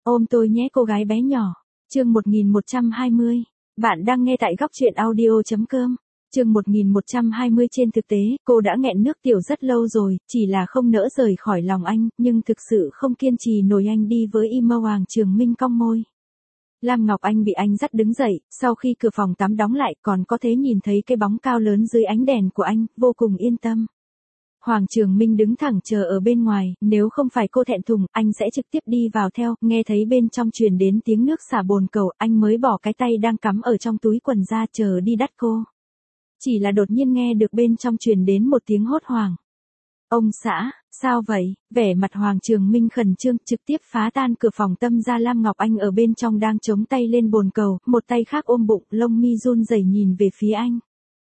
Ôm tôi nhé cô gái bé nhỏ. Chương 1120. Bạn đang nghe tại góc truyện audio.com. Chương 1120. Trên thực tế, cô đã nghẹn nước tiểu rất lâu rồi, chỉ là không nỡ rời khỏi lòng anh, nhưng thực sự không kiên trì nổi anh đi với imo. Hoàng Trường Minh cong môi. Lam Ngọc Anh bị anh dắt đứng dậy, sau khi cửa phòng tắm đóng lại còn có thể nhìn thấy cái bóng cao lớn dưới ánh đèn của anh, vô cùng yên tâm. Hoàng Trường Minh đứng thẳng chờ ở bên ngoài, nếu không phải cô thẹn thùng, anh sẽ trực tiếp đi vào theo, nghe thấy bên trong truyền đến tiếng nước xả bồn cầu, anh mới bỏ cái tay đang cắm ở trong túi quần ra chờ đi đắt cô. Chỉ là đột nhiên nghe được bên trong truyền đến một tiếng hốt hoảng. Ông xã, sao vậy? Vẻ mặt Hoàng Trường Minh khẩn trương, trực tiếp phá tan cửa phòng tâm ra. Lam Ngọc Anh ở bên trong đang chống tay lên bồn cầu, một tay khác ôm bụng, lông mi run rẩy nhìn về phía anh.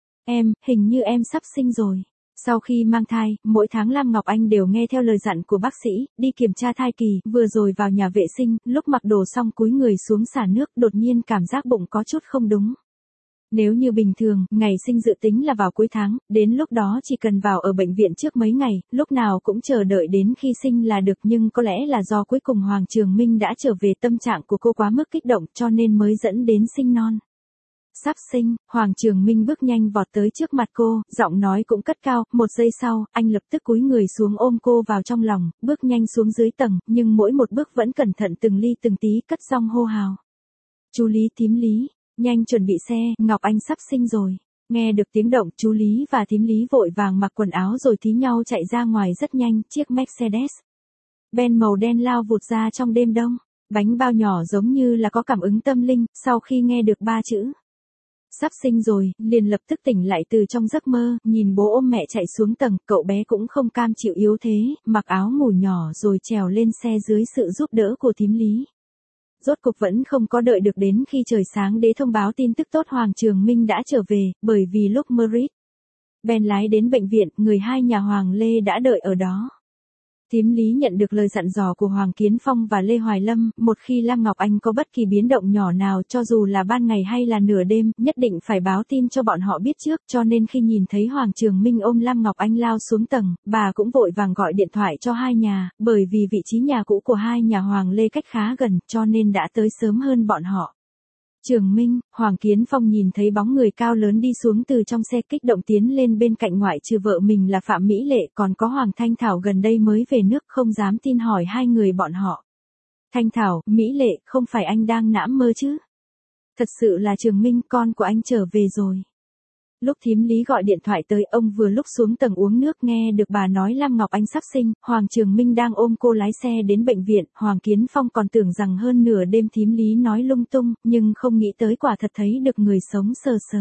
Hình như em sắp sinh rồi. Sau khi mang thai, mỗi tháng Lam Ngọc Anh đều nghe theo lời dặn của bác sĩ, đi kiểm tra thai kỳ, vừa rồi vào nhà vệ sinh, lúc mặc đồ xong cúi người xuống xả nước, đột nhiên cảm giác bụng có chút không đúng. Nếu như bình thường, ngày sinh dự tính là vào cuối tháng, đến lúc đó chỉ cần vào ở bệnh viện trước mấy ngày, lúc nào cũng chờ đợi đến khi sinh là được, nhưng có lẽ là do cuối cùng Hoàng Trường Minh đã trở về, tâm trạng của cô quá mức kích động cho nên mới dẫn đến sinh non. Sắp sinh, Hoàng Trường Minh bước nhanh vọt tới trước mặt cô, giọng nói cũng cất cao, một giây sau, anh lập tức cúi người xuống ôm cô vào trong lòng, bước nhanh xuống dưới tầng, nhưng mỗi một bước vẫn cẩn thận từng ly từng tí, cất giọng hô hào. Chú Lý, thím Lý, nhanh chuẩn bị xe, Ngọc Anh sắp sinh rồi. Nghe được tiếng động, chú Lý và thím Lý vội vàng mặc quần áo rồi thí nhau chạy ra ngoài rất nhanh, chiếc Mercedes Benz màu đen lao vụt ra trong đêm đông, bánh bao nhỏ giống như là có cảm ứng tâm linh, sau khi nghe được ba chữ sắp sinh rồi, liền lập tức tỉnh lại từ trong giấc mơ, nhìn bố ôm mẹ chạy xuống tầng, cậu bé cũng không cam chịu yếu thế, mặc áo ngủ nhỏ rồi trèo lên xe dưới sự giúp đỡ của thím Lý. Rốt cục vẫn không có đợi được đến khi trời sáng để thông báo tin tức tốt Hoàng Trường Minh đã trở về, bởi vì lúc Mercedes-Benz lái đến bệnh viện, người hai nhà Hoàng Lê đã đợi ở đó. Thím Lý nhận được lời dặn dò của Hoàng Kiến Phong và Lê Hoài Lâm, một khi Lam Ngọc Anh có bất kỳ biến động nhỏ nào cho dù là ban ngày hay là nửa đêm, nhất định phải báo tin cho bọn họ biết trước, cho nên khi nhìn thấy Hoàng Trường Minh ôm Lam Ngọc Anh lao xuống tầng, bà cũng vội vàng gọi điện thoại cho hai nhà, bởi vì vị trí nhà cũ của hai nhà Hoàng Lê cách khá gần, cho nên đã tới sớm hơn bọn họ. Trường Minh, Hoàng Kiến Phong nhìn thấy bóng người cao lớn đi xuống từ trong xe, kích động tiến lên bên cạnh, ngoại trừ vợ mình là Phạm Mỹ Lệ còn có Hoàng Thanh Thảo gần đây mới về nước, không dám tin hỏi hai người bọn họ. Thanh Thảo, Mỹ Lệ, không phải anh đang nãm mơ chứ? Thật sự là Trường Minh, con của anh trở về rồi. Lúc thím Lý gọi điện thoại tới, ông vừa lúc xuống tầng uống nước, nghe được bà nói Lam Ngọc Anh sắp sinh, Hoàng Trường Minh đang ôm cô lái xe đến bệnh viện, Hoàng Kiến Phong còn tưởng rằng hơn nửa đêm thím Lý nói lung tung, nhưng không nghĩ tới quả thật thấy được người sống sờ sờ.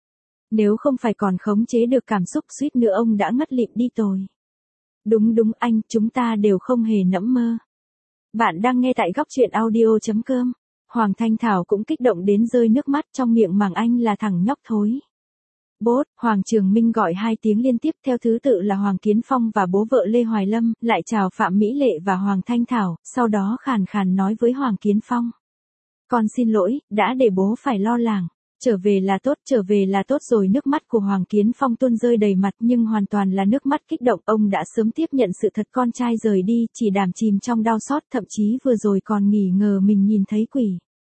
Nếu không phải còn khống chế được cảm xúc, suýt nữa ông đã ngất lịm đi rồi. Đúng anh, chúng ta đều không hề nẫm mơ. Bạn đang nghe tại góc truyện audio.com. Hoàng Thanh Thảo cũng kích động đến rơi nước mắt, trong miệng màng anh là thằng nhóc thối. Bố, Hoàng Trường Minh gọi hai tiếng liên tiếp theo thứ tự là Hoàng Kiến Phong và bố vợ Lê Hoài Lâm, lại chào Phạm Mỹ Lệ và Hoàng Thanh Thảo, sau đó khàn khàn nói với Hoàng Kiến Phong. Con xin lỗi, đã để bố phải lo lắng. Trở về là tốt rồi. Nước mắt của Hoàng Kiến Phong tuôn rơi đầy mặt, nhưng hoàn toàn là nước mắt kích động, ông đã sớm tiếp nhận sự thật con trai rời đi, chỉ đàm chìm trong đau xót, thậm chí vừa rồi còn nghi ngờ mình nhìn thấy quỷ.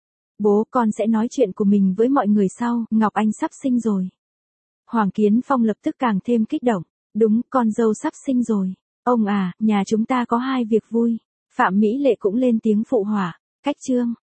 Bố, con sẽ nói chuyện của mình với mọi người sau, Ngọc Anh sắp sinh rồi. Hoàng Kiến Phong lập tức càng thêm kích động. Đúng, con dâu sắp sinh rồi. Ông à, nhà chúng ta có hai việc vui. Phạm Mỹ Lệ cũng lên tiếng phụ họa. Cách chương.